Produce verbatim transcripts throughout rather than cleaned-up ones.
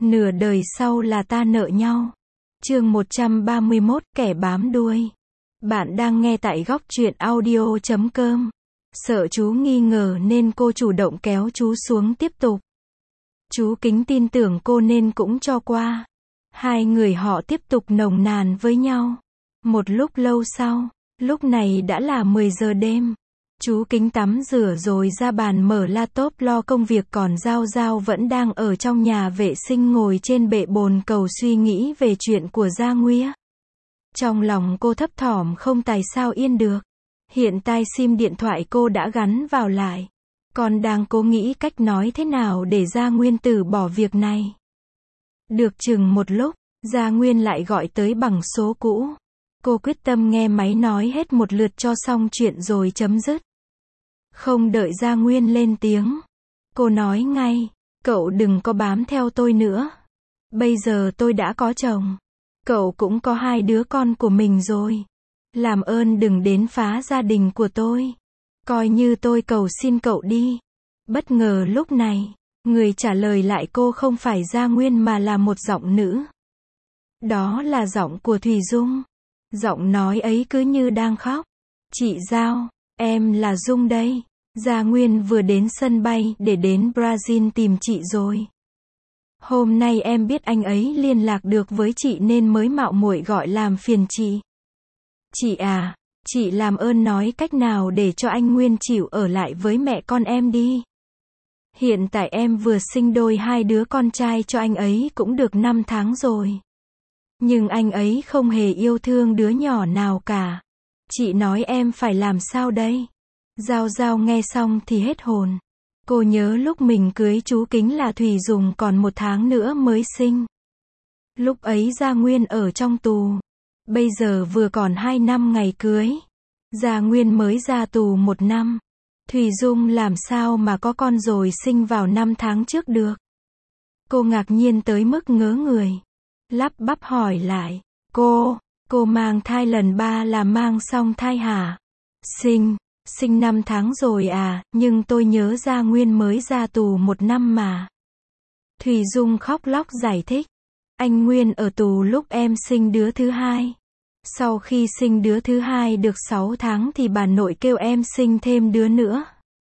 Nửa đời sau là ta nợ nhau. Chương một trăm ba mươi mốt, kẻ bám đuôi. Bạn đang nghe tại góc truyện audio chấm com. Sợ chú nghi ngờ nên cô chủ động kéo chú xuống tiếp tục. Chú Kính tin tưởng cô nên cũng cho qua. Hai người họ tiếp tục nồng nàn với nhau. Một lúc lâu sau, lúc này đã là mười giờ đêm. Chú Kính tắm rửa rồi ra bàn mở laptop lo công việc, còn Giao Giao vẫn đang ở trong nhà vệ sinh ngồi trên bệ bồn cầu suy nghĩ về chuyện của Gia Nguya. Trong lòng cô thấp thỏm không tài sao yên được. Hiện tai sim điện thoại cô đã gắn vào lại. Còn đang cố nghĩ cách nói thế nào để Gia Nguyên từ bỏ việc này. Được chừng một lúc, Gia Nguyên lại gọi tới bằng số cũ. Cô quyết tâm nghe máy nói hết một lượt cho xong chuyện rồi chấm dứt. Không đợi Gia Nguyên lên tiếng, cô nói ngay, cậu đừng có bám theo tôi nữa. Bây giờ tôi đã có chồng. Cậu cũng có hai đứa con của mình rồi. Làm ơn đừng đến phá gia đình của tôi. Coi như tôi cầu xin cậu đi. Bất ngờ lúc này, người trả lời lại cô không phải Gia Nguyên mà là một giọng nữ. Đó là giọng của Thùy Dung. Giọng nói ấy cứ như đang khóc. Chị Giao, em là Dung đây. Gia Nguyên vừa đến sân bay để đến Brazil tìm chị rồi. Hôm nay em biết anh ấy liên lạc được với chị nên mới mạo muội gọi làm phiền chị. Chị à, chị làm ơn nói cách nào để cho anh Nguyên chịu ở lại với mẹ con em đi. Hiện tại em vừa sinh đôi hai đứa con trai cho anh ấy cũng được năm tháng rồi. Nhưng anh ấy không hề yêu thương đứa nhỏ nào cả. Chị nói em phải làm sao đây? Giao Giao nghe xong thì hết hồn. Cô nhớ lúc mình cưới chú Kính là Thùy Dung còn một tháng nữa mới sinh. Lúc ấy Gia Nguyên ở trong tù. Bây giờ vừa còn hai năm ngày cưới. Gia Nguyên mới ra tù một năm. Thùy Dung làm sao mà có con rồi sinh vào năm tháng trước được? Cô ngạc nhiên tới mức ngớ người. Lắp bắp hỏi lại, cô, cô mang thai lần ba là mang xong thai hả? Sinh, sinh năm tháng rồi à, nhưng tôi nhớ Gia Nguyên mới ra tù một năm mà. Thùy Dung khóc lóc giải thích, anh Nguyên ở tù lúc em sinh đứa thứ hai. Sau khi sinh đứa thứ hai được sáu tháng thì bà nội kêu em sinh thêm đứa nữa.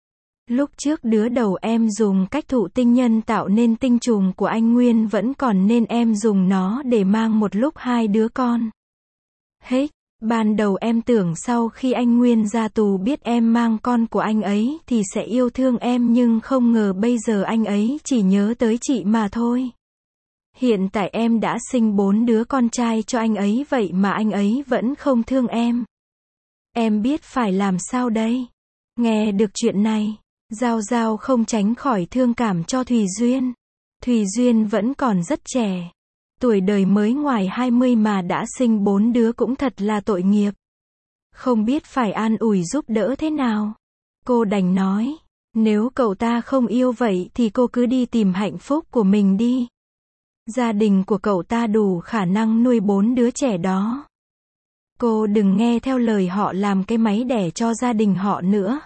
Lúc trước đứa đầu em dùng cách thụ tinh nhân tạo nên tinh trùng của anh Nguyên vẫn còn nên em dùng nó để mang một lúc hai đứa con. Hết, ban đầu em tưởng sau khi anh Nguyên ra tù biết em mang con của anh ấy thì sẽ yêu thương em, nhưng không ngờ bây giờ anh ấy chỉ nhớ tới chị mà thôi. Hiện tại em đã sinh bốn đứa con trai cho anh ấy vậy mà anh ấy vẫn không thương em. Em biết phải làm sao đây? Nghe được chuyện này, Giao Giao không tránh khỏi thương cảm cho Thùy Duyên. Thùy Duyên vẫn còn rất trẻ. Tuổi đời mới ngoài hai mươi mà đã sinh bốn đứa cũng thật là tội nghiệp. Không biết phải an ủi giúp đỡ thế nào. Cô đành nói, nếu cậu ta không yêu vậy thì cô cứ đi tìm hạnh phúc của mình đi. Gia đình của cậu ta đủ khả năng nuôi bốn đứa trẻ đó. Cô đừng nghe theo lời họ làm cái máy đẻ cho gia đình họ nữa.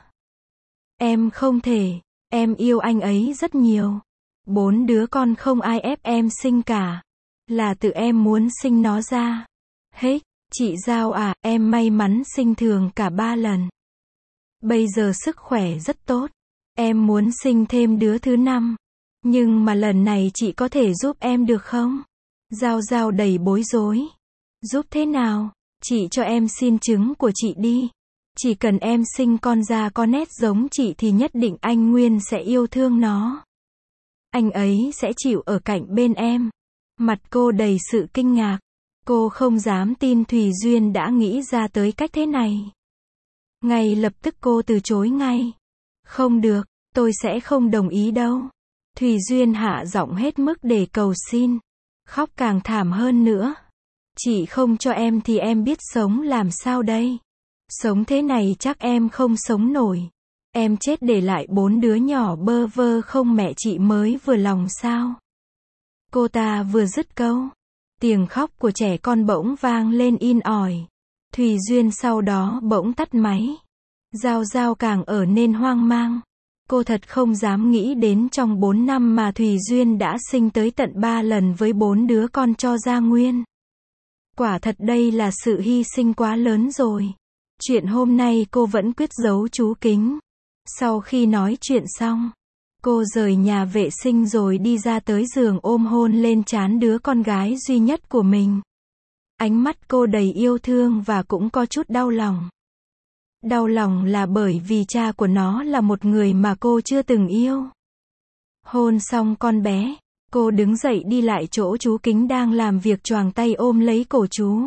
Em không thể, em yêu anh ấy rất nhiều. Bốn đứa con không ai ép em sinh cả. Là tự em muốn sinh nó ra. Hết, chị Giao à, em may mắn sinh thường cả ba lần. Bây giờ sức khỏe rất tốt. Em muốn sinh thêm đứa thứ năm. Nhưng mà lần này chị có thể giúp em được không? Giao Giao đầy bối rối. Giúp thế nào? Chị cho em xin trứng của chị đi. Chỉ cần em sinh con ra có nét giống chị thì nhất định anh Nguyên sẽ yêu thương nó. Anh ấy sẽ chịu ở cạnh bên em. Mặt cô đầy sự kinh ngạc. Cô không dám tin Thùy Duyên đã nghĩ ra tới cách thế này. Ngay lập tức cô từ chối ngay. Không được, tôi sẽ không đồng ý đâu. Thùy Duyên hạ giọng hết mức để cầu xin. Khóc càng thảm hơn nữa. Chị không cho em thì em biết sống làm sao đây? Sống thế này chắc em không sống nổi. Em chết để lại bốn đứa nhỏ bơ vơ không mẹ chị mới vừa lòng sao? Cô ta vừa dứt câu, tiếng khóc của trẻ con bỗng vang lên in ỏi. Thùy Duyên sau đó bỗng tắt máy. Giao Giao càng ở nên hoang mang. Cô thật không dám nghĩ đến trong bốn năm mà Thùy Duyên đã sinh tới tận ba lần với bốn đứa con cho Gia Nguyên. Quả thật đây là sự hy sinh quá lớn rồi. Chuyện hôm nay cô vẫn quyết giấu chú Kính. Sau khi nói chuyện xong, cô rời nhà vệ sinh rồi đi ra tới giường ôm hôn lên trán đứa con gái duy nhất của mình. Ánh mắt cô đầy yêu thương và cũng có chút đau lòng. Đau lòng là bởi vì cha của nó là một người mà cô chưa từng yêu. Hôn xong con bé, cô đứng dậy đi lại chỗ chú Kính đang làm việc, choàng tay ôm lấy cổ chú.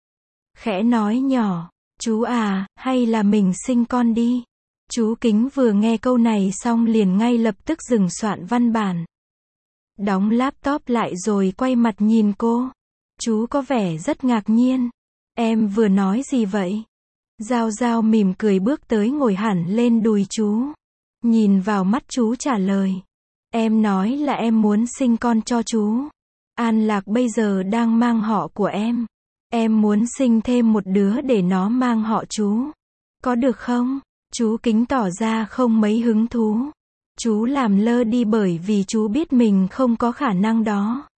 Khẽ nói nhỏ, chú à, hay là mình sinh con đi. Chú Kính vừa nghe câu này xong liền ngay lập tức dừng soạn văn bản. Đóng laptop lại rồi quay mặt nhìn cô. Chú có vẻ rất ngạc nhiên. Em vừa nói gì vậy? Giao Giao mỉm cười bước tới ngồi hẳn lên đùi chú. Nhìn vào mắt chú trả lời. Em nói là em muốn sinh con cho chú. An Lạc bây giờ đang mang họ của em. Em muốn sinh thêm một đứa để nó mang họ chú. Có được không? Chú Kính tỏ ra không mấy hứng thú. Chú làm lơ đi bởi vì chú biết mình không có khả năng đó.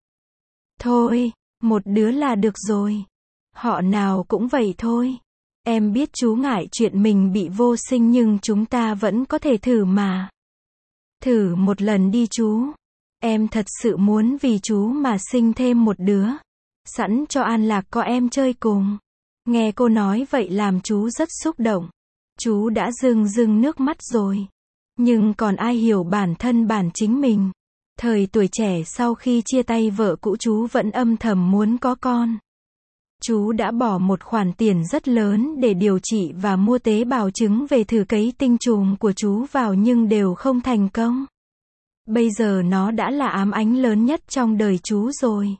Thôi, một đứa là được rồi. Họ nào cũng vậy thôi. Em biết chú ngại chuyện mình bị vô sinh nhưng chúng ta vẫn có thể thử mà. Thử một lần đi chú. Em thật sự muốn vì chú mà sinh thêm một đứa. Sẵn cho An Lạc có em chơi cùng. Nghe cô nói vậy làm chú rất xúc động. Chú đã rưng rưng nước mắt rồi. Nhưng còn ai hiểu bản thân bản chính mình. Thời tuổi trẻ sau khi chia tay vợ cũ chú vẫn âm thầm muốn có con. Chú đã bỏ một khoản tiền rất lớn để điều trị và mua tế bào trứng về thử cấy tinh trùng của chú vào nhưng đều không thành công. Bây giờ nó đã là ám ảnh lớn nhất trong đời chú rồi.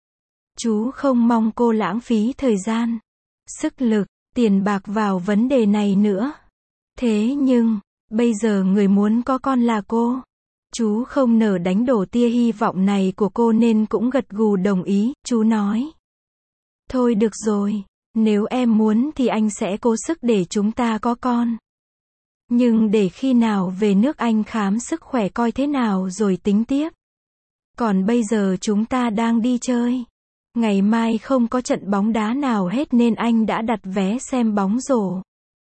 Chú không mong cô lãng phí thời gian, sức lực, tiền bạc vào vấn đề này nữa. Thế nhưng, bây giờ người muốn có con là cô. Chú không nỡ đánh đổ tia hy vọng này của cô nên cũng gật gù đồng ý. Chú nói. Thôi được rồi, nếu em muốn thì anh sẽ cố sức để chúng ta có con. Nhưng để khi nào về nước anh khám sức khỏe coi thế nào rồi tính tiếp. Còn bây giờ chúng ta đang đi chơi. Ngày mai không có trận bóng đá nào hết nên anh đã đặt vé xem bóng rổ.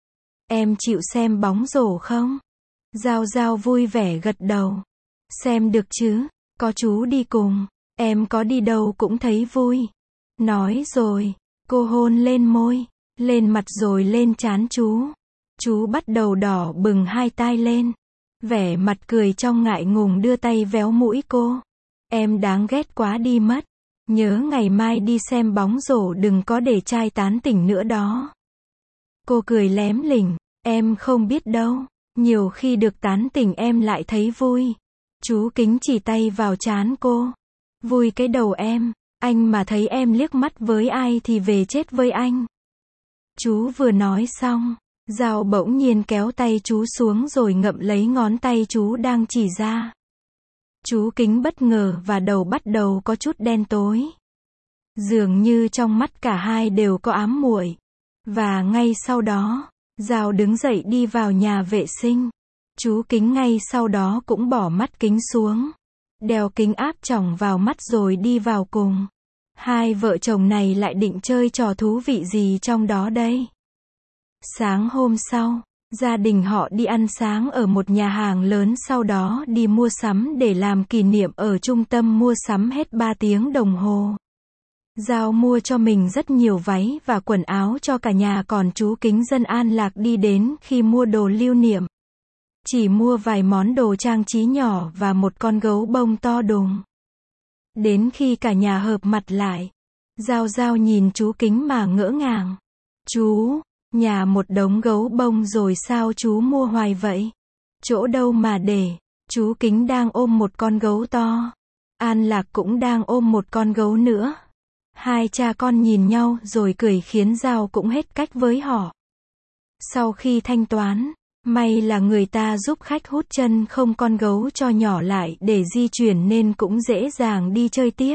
Em chịu xem bóng rổ không? Giao Giao vui vẻ gật đầu. Xem được chứ, có chú đi cùng, em có đi đâu cũng thấy vui. Nói rồi, cô hôn lên môi, lên mặt rồi lên trán chú. Chú bắt đầu đỏ bừng hai tai lên. Vẻ mặt cười trong ngại ngùng đưa tay véo mũi cô. Em đáng ghét quá đi mất. Nhớ ngày mai đi xem bóng rổ đừng có để trai tán tỉnh nữa đó. Cô cười lém lỉnh. Em không biết đâu. Nhiều khi được tán tỉnh em lại thấy vui. Chú Kính chỉ tay vào trán cô. Vui cái đầu em. Anh mà thấy em liếc mắt với ai thì về chết với anh. Chú vừa nói xong, Giao bỗng nhiên kéo tay chú xuống rồi ngậm lấy ngón tay chú đang chỉ ra. Chú Kính bất ngờ và đầu bắt đầu có chút đen tối. Dường như trong mắt cả hai đều có ám muội. Và ngay sau đó, Giao đứng dậy đi vào nhà vệ sinh. Chú Kính ngay sau đó cũng bỏ mắt kính xuống. Đeo kính áp tròng vào mắt rồi đi vào cùng. Hai vợ chồng này lại định chơi trò thú vị gì trong đó đây? Sáng hôm sau, gia đình họ đi ăn sáng ở một nhà hàng lớn, sau đó đi mua sắm để làm kỷ niệm ở trung tâm mua sắm hết ba tiếng đồng hồ. Giao mua cho mình rất nhiều váy và quần áo cho cả nhà, còn chú Kính dân An Lạc đi đến khi mua đồ lưu niệm. Chỉ mua vài món đồ trang trí nhỏ và một con gấu bông to đùng. Đến khi cả nhà hợp mặt lại, Giao Giao nhìn chú Kính mà ngỡ ngàng. Chú, nhà một đống gấu bông rồi sao chú mua hoài vậy? Chỗ đâu mà để? Chú Kính đang ôm một con gấu to. An Lạc cũng đang ôm một con gấu nữa. Hai cha con nhìn nhau rồi cười khiến Giao cũng hết cách với họ. Sau khi thanh toán, may là người ta giúp khách hút chân không con gấu cho nhỏ lại để di chuyển nên cũng dễ dàng đi chơi tiếp.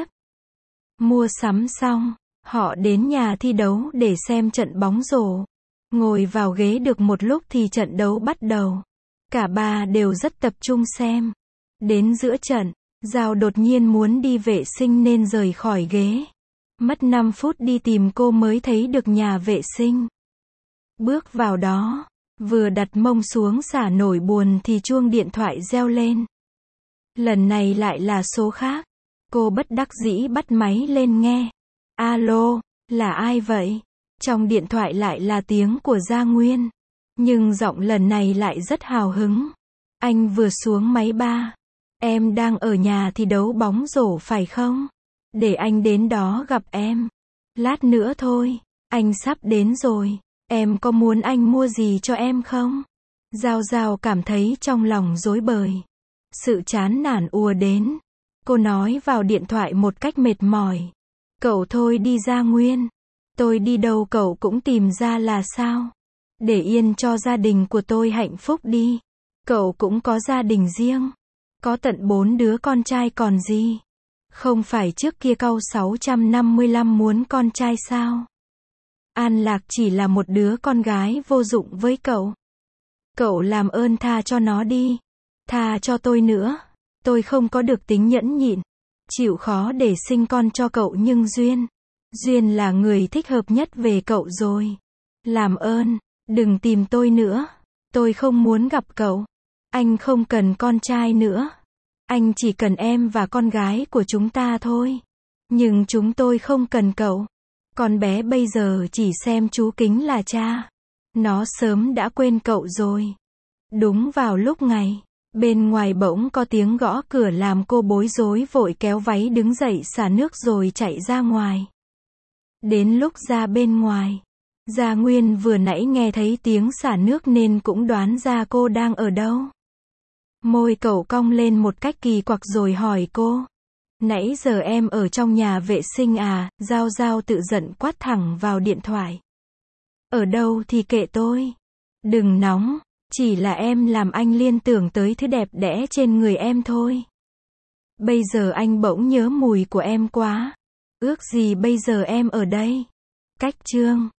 Mua sắm xong, họ đến nhà thi đấu để xem trận bóng rổ. Ngồi vào ghế được một lúc thì trận đấu bắt đầu. Cả ba đều rất tập trung xem. Đến giữa trận, Giao đột nhiên muốn đi vệ sinh nên rời khỏi ghế. Mất năm phút đi tìm cô mới thấy được nhà vệ sinh. Bước vào đó, vừa đặt mông xuống xả nổi buồn thì chuông điện thoại reo lên. Lần này lại là số khác. Cô bất đắc dĩ bắt máy lên nghe. Alo, là ai vậy? Trong điện thoại lại là tiếng của Gia Nguyên. Nhưng giọng lần này lại rất hào hứng. Anh vừa xuống máy ba. Em đang ở nhà thi đấu bóng rổ phải không? Để anh đến đó gặp em. Lát nữa thôi. Anh sắp đến rồi. Em có muốn anh mua gì cho em không? Giao Giao cảm thấy trong lòng rối bời. Sự chán nản ùa đến. Cô nói vào điện thoại một cách mệt mỏi. Cậu thôi đi Gia Nguyên. Tôi đi đâu cậu cũng tìm ra là sao? Để yên cho gia đình của tôi hạnh phúc đi. Cậu cũng có gia đình riêng. Có tận bốn đứa con trai còn gì. Không phải trước kia cậu sáu trăm năm mươi lăm muốn con trai sao? An Lạc chỉ là một đứa con gái vô dụng với cậu. Cậu làm ơn tha cho nó đi. Tha cho tôi nữa. Tôi không có được tính nhẫn nhịn. Chịu khó để sinh con cho cậu nhưng Duyên. Duyên là người thích hợp nhất về cậu rồi. Làm ơn, đừng tìm tôi nữa. Tôi không muốn gặp cậu. Anh không cần con trai nữa. Anh chỉ cần em và con gái của chúng ta thôi. Nhưng chúng tôi không cần cậu. Con bé bây giờ chỉ xem chú Kính là cha. Nó sớm đã quên cậu rồi. Đúng vào lúc này, bên ngoài bỗng có tiếng gõ cửa làm cô bối rối vội kéo váy đứng dậy xả nước rồi chạy ra ngoài. Đến lúc ra bên ngoài, Gia Nguyên vừa nãy nghe thấy tiếng xả nước nên cũng đoán ra cô đang ở đâu. Môi cậu cong lên một cách kỳ quặc rồi hỏi cô. Nãy giờ em ở trong nhà vệ sinh à? Giao Giao tự giận quát thẳng vào điện thoại. Ở đâu thì kệ tôi. Đừng nóng, chỉ là em làm anh liên tưởng tới thứ đẹp đẽ trên người em thôi. Bây giờ anh bỗng nhớ mùi của em quá. Ước gì bây giờ em ở đây. Cách chương